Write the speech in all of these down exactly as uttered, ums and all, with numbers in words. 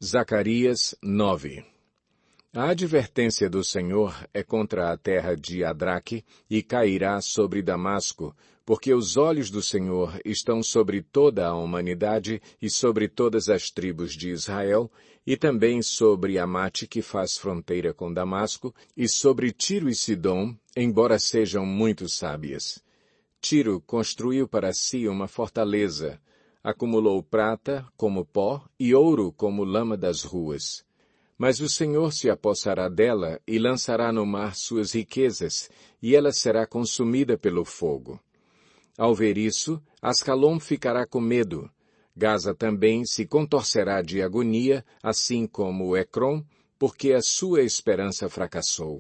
Zacarias nove. A advertência do Senhor é contra a terra de Adraque e cairá sobre Damasco, porque os olhos do Senhor estão sobre toda a humanidade e sobre todas as tribos de Israel, e também sobre Amate, que faz fronteira com Damasco, e sobre Tiro e Sidom, embora sejam muito sábias. Tiro construiu para si uma fortaleza, acumulou prata como pó e ouro como lama das ruas. Mas o Senhor se apossará dela e lançará no mar suas riquezas, e ela será consumida pelo fogo. Ao ver isso, Ascalon ficará com medo. Gaza também se contorcerá de agonia, assim como Ecrom, porque a sua esperança fracassou.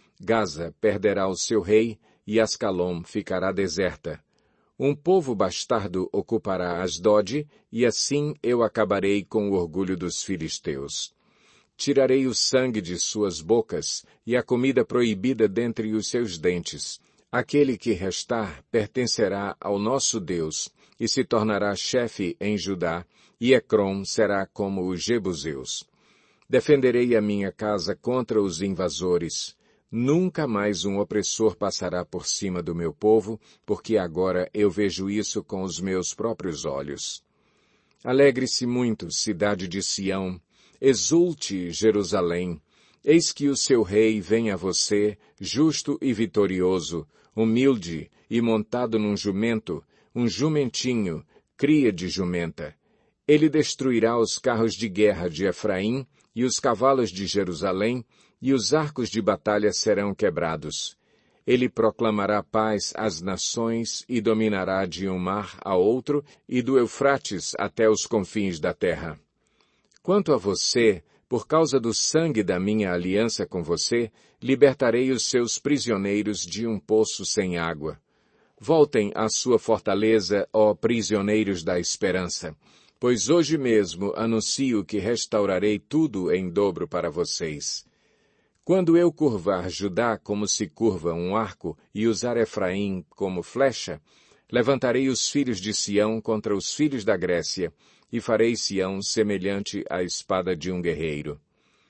Gaza perderá o seu rei, e Ascalon ficará deserta. Um povo bastardo ocupará Asdod, e assim eu acabarei com o orgulho dos filisteus. Tirarei o sangue de suas bocas e a comida proibida dentre os seus dentes. Aquele que restar pertencerá ao nosso Deus e se tornará chefe em Judá, e Ecrom será como os jebuseus. Defenderei a minha casa contra os invasores. Nunca mais um opressor passará por cima do meu povo, porque agora eu vejo isso com os meus próprios olhos. Alegre-se muito, cidade de Sião. Exulte, Jerusalém. Eis que o seu rei vem a você, justo e vitorioso, humilde e montado num jumento, um jumentinho, cria de jumenta. Ele destruirá os carros de guerra de Efraim e os cavalos de Jerusalém, e os arcos de batalha serão quebrados. Ele proclamará paz às nações e dominará de um mar a outro e do Eufrates até os confins da terra. Quanto a você, por causa do sangue da minha aliança com você, libertarei os seus prisioneiros de um poço sem água. Voltem à sua fortaleza, ó prisioneiros da esperança, pois hoje mesmo anuncio que restaurarei tudo em dobro para vocês. Quando eu curvar Judá como se curva um arco e usar Efraim como flecha, levantarei os filhos de Sião contra os filhos da Grécia, e farei Sião semelhante à espada de um guerreiro.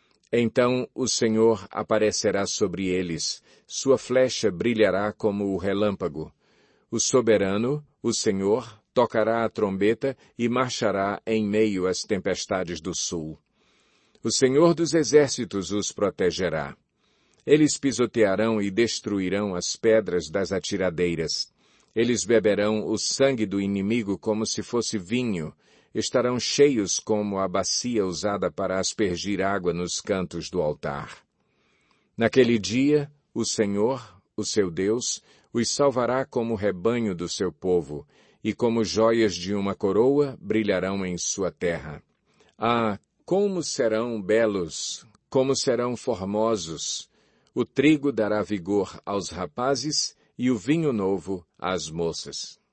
Então o Senhor aparecerá sobre eles, sua flecha brilhará como o relâmpago. O soberano, o Senhor, tocará a trombeta e marchará em meio às tempestades do sul. O Senhor dos exércitos os protegerá. Eles pisotearão e destruirão as pedras das atiradeiras. Eles beberão o sangue do inimigo como se fosse vinho. Estarão cheios como a bacia usada para aspergir água nos cantos do altar. Naquele dia, o Senhor, o seu Deus, os salvará como rebanho do seu povo, e como joias de uma coroa brilharão em sua terra. Ah, como serão belos, como serão formosos! O trigo dará vigor aos rapazes e o vinho novo às moças.